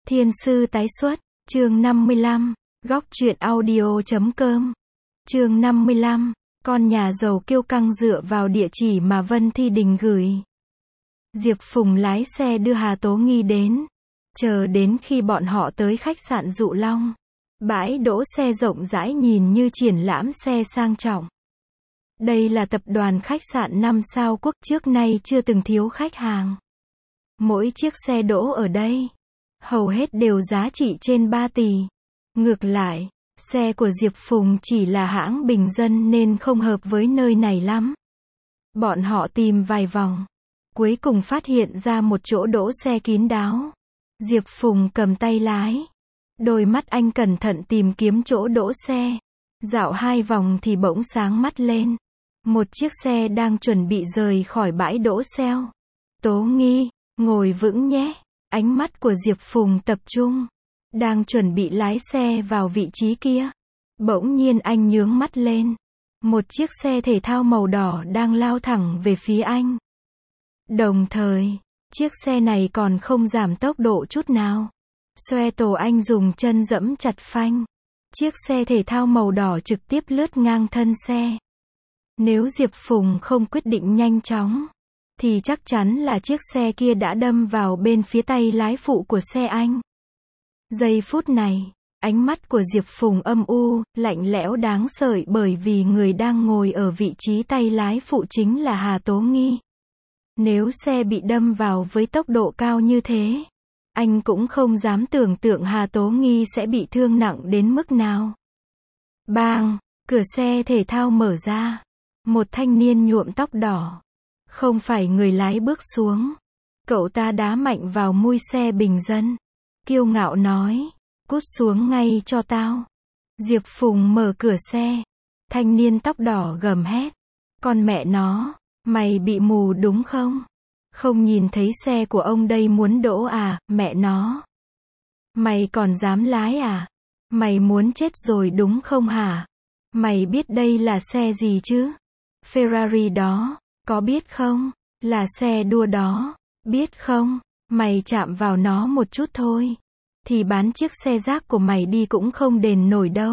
Thiên sư tái xuất, chương 55, góc truyện audio.com. Chương 55, con nhà giàu kiêu căng dựa vào địa chỉ mà Vân Thi Đình gửi. Diệp Phùng lái xe đưa Hà Tố Nghi đến. Chờ đến khi bọn họ tới khách sạn Dụ Long. Bãi đỗ xe rộng rãi nhìn như triển lãm xe sang trọng. Đây là tập đoàn khách sạn 5 sao quốc, trước nay chưa từng thiếu khách hàng. Mỗi chiếc xe đỗ ở đây, hầu hết đều giá trị trên 3 tỷ. Ngược lại, xe của Diệp Phùng chỉ là hãng bình dân nên không hợp với nơi này lắm. Bọn họ tìm vài vòng, cuối cùng phát hiện ra một chỗ đỗ xe kín đáo. Diệp Phùng cầm tay lái. Đôi mắt anh cẩn thận tìm kiếm chỗ đỗ xe. Dạo 2 vòng thì bỗng sáng mắt lên. Một chiếc xe đang chuẩn bị rời khỏi bãi đỗ xe. Tố Nghi, ngồi vững nhé. Ánh mắt của Diệp Phùng tập trung. Đang chuẩn bị lái xe vào vị trí kia. Bỗng nhiên anh nhướng mắt lên. Một chiếc xe thể thao màu đỏ đang lao thẳng về phía anh. Đồng thời, chiếc xe này còn không giảm tốc độ chút nào. Xoe tổ anh dùng chân giẫm chặt phanh. Chiếc xe thể thao màu đỏ trực tiếp lướt ngang thân xe. Nếu Diệp Phùng không quyết định nhanh chóng, thì chắc chắn là chiếc xe kia đã đâm vào bên phía tay lái phụ của xe anh. Giây phút này, ánh mắt của Diệp Phùng âm u, lạnh lẽo đáng sợ bởi vì người đang ngồi ở vị trí tay lái phụ chính là Hà Tố Nghi. Nếu xe bị đâm vào với tốc độ cao như thế, anh cũng không dám tưởng tượng Hà Tố Nghi sẽ bị thương nặng đến mức nào. Bang! Cửa xe thể thao mở ra. Một thanh niên nhuộm tóc đỏ. Không phải người lái bước xuống. Cậu ta đá mạnh vào mui xe bình dân. Kiêu ngạo nói, cút xuống ngay cho tao. Diệp Phùng mở cửa xe. Thanh niên tóc đỏ gầm hét. Con mẹ nó, mày bị mù đúng không? Không nhìn thấy xe của ông đây muốn đỗ à, mẹ nó. Mày còn dám lái à? Mày muốn chết rồi đúng không hả? Mày biết đây là xe gì chứ? Ferrari đó, có biết không? Là xe đua đó, biết không? Mày chạm vào nó một chút thôi, thì bán chiếc xe rác của mày đi cũng không đền nổi đâu.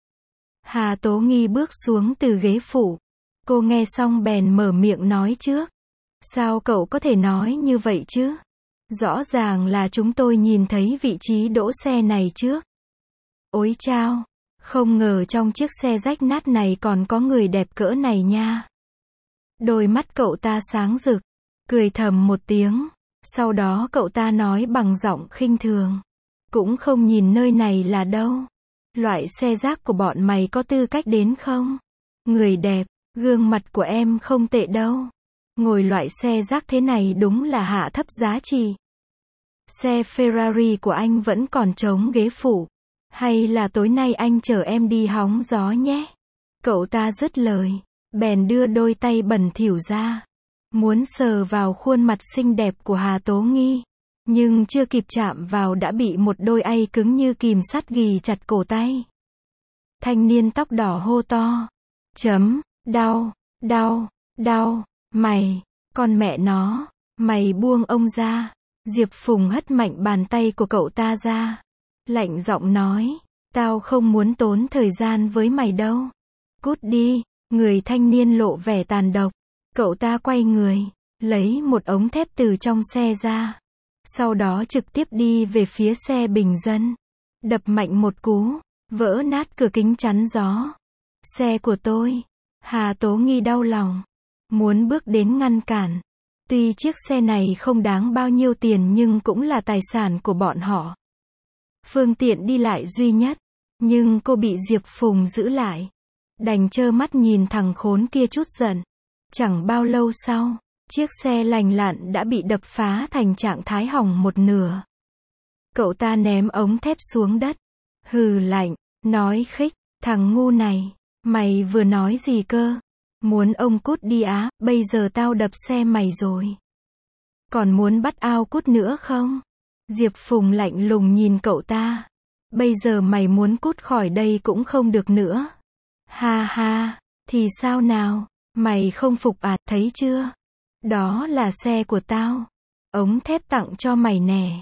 Hà Tố Nghi bước xuống từ ghế phụ. Cô nghe xong bèn mở miệng nói trước. Sao cậu có thể nói như vậy chứ? Rõ ràng là chúng tôi nhìn thấy vị trí đỗ xe này trước. Ôi chao, không ngờ trong chiếc xe rách nát này còn có người đẹp cỡ này nha. Đôi mắt cậu ta sáng rực, cười thầm một tiếng. Sau đó cậu ta nói bằng giọng khinh thường. Cũng không nhìn nơi này là đâu. Loại xe rác của bọn mày có tư cách đến không? Người đẹp, gương mặt của em không tệ đâu. Ngồi loại xe rác thế này đúng là hạ thấp giá trị. Xe Ferrari của anh vẫn còn trống ghế phụ. Hay là tối nay anh chở em đi hóng gió nhé? Cậu ta dứt lời, bèn đưa đôi tay bẩn thỉu ra. Muốn sờ vào khuôn mặt xinh đẹp của Hà Tố Nghi. Nhưng chưa kịp chạm vào đã bị một đôi ây cứng như kìm sắt ghì chặt cổ tay. Thanh niên tóc đỏ hô to. Đau, đau, đau, mày, con mẹ nó, mày buông ông ra. Diệp Phùng hất mạnh bàn tay của cậu ta ra. Lạnh giọng nói, tao không muốn tốn thời gian với mày đâu. Cút đi. Người thanh niên lộ vẻ tàn độc. Cậu ta quay người, lấy một ống thép từ trong xe ra. Sau đó trực tiếp đi về phía xe bình dân. Đập mạnh một cú, vỡ nát cửa kính chắn gió. Xe của tôi. Hà Tố Nghi đau lòng. Muốn bước đến ngăn cản. Tuy chiếc xe này không đáng bao nhiêu tiền nhưng cũng là tài sản của bọn họ. Phương tiện đi lại duy nhất. Nhưng cô bị Diệp Phùng giữ lại. Đành trơ mắt nhìn thằng khốn kia chút giận. Chẳng bao lâu sau, chiếc xe lành lặn đã bị đập phá thành trạng thái hỏng một nửa. Cậu ta ném ống thép xuống đất. Hừ lạnh, nói khích, thằng ngu này, mày vừa nói gì cơ? Muốn ông cút đi á, bây giờ tao đập xe mày rồi. Còn muốn bắt ao cút nữa không? Diệp Phùng lạnh lùng nhìn cậu ta. Bây giờ mày muốn cút khỏi đây cũng không được nữa. Ha ha, thì sao nào? Mày không phục à, thấy chưa? Đó là xe của tao. Ống thép tặng cho mày nè.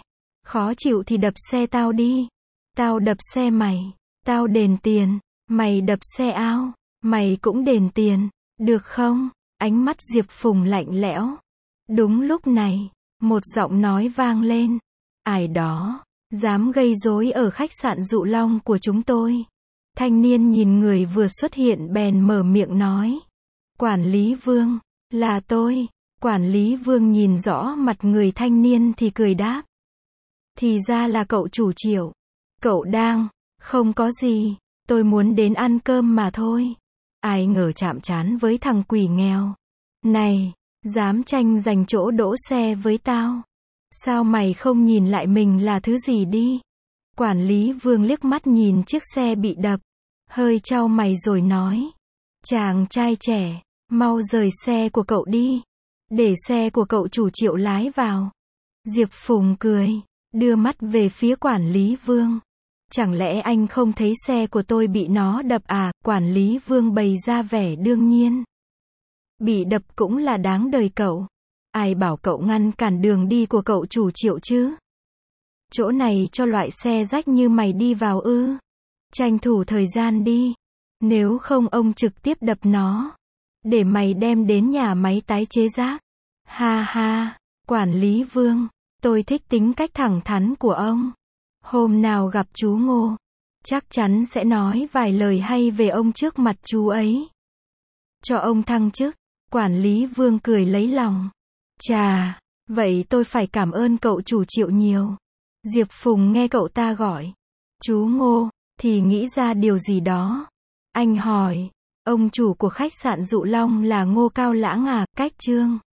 Khó chịu thì đập xe tao đi. Tao đập xe mày. Tao đền tiền. Mày đập xe ao. Mày cũng đền tiền. Được không? Ánh mắt Diệp Phùng lạnh lẽo. Đúng lúc này, một giọng nói vang lên. Ai đó, dám gây rối ở khách sạn Dụ Long của chúng tôi. Thanh niên nhìn người vừa xuất hiện bèn mở miệng nói. Quản lý Vương, là tôi. Quản lý Vương nhìn rõ mặt người thanh niên thì cười đáp. Thì ra là cậu chủ Triệu. Cậu đang, không có gì, tôi muốn đến ăn cơm mà thôi. Ai ngờ chạm trán với thằng quỷ nghèo. Này, dám tranh giành chỗ đỗ xe với tao. Sao mày không nhìn lại mình là thứ gì đi? Quản lý Vương liếc mắt nhìn chiếc xe bị đập. Hơi chau mày rồi nói. Chàng trai trẻ, mau rời xe của cậu đi. Để xe của cậu chủ Triệu lái vào. Diệp Phùng cười, đưa mắt về phía quản lý Vương. Chẳng lẽ anh không thấy xe của tôi bị nó đập à? Quản lý Vương bày ra vẻ đương nhiên. Bị đập cũng là đáng đời cậu. Ai bảo cậu ngăn cản đường đi của cậu chủ Triệu chứ? Chỗ này cho loại xe rách như mày đi vào ư? Tranh thủ thời gian đi. Nếu không ông trực tiếp đập nó. Để mày đem đến nhà máy tái chế rác. Ha ha, quản lý Vương, tôi thích tính cách thẳng thắn của ông. Hôm nào gặp chú Ngô, chắc chắn sẽ nói vài lời hay về ông trước mặt chú ấy. Cho ông thăng chức. Quản lý Vương cười lấy lòng. Chà, vậy tôi phải cảm ơn cậu chủ Triệu nhiều. Diệp Phùng nghe cậu ta gọi chú Ngô, thì nghĩ ra điều gì đó. Anh hỏi, ông chủ của khách sạn Dụ Long là Ngô Cao Lãng à? Cách Trương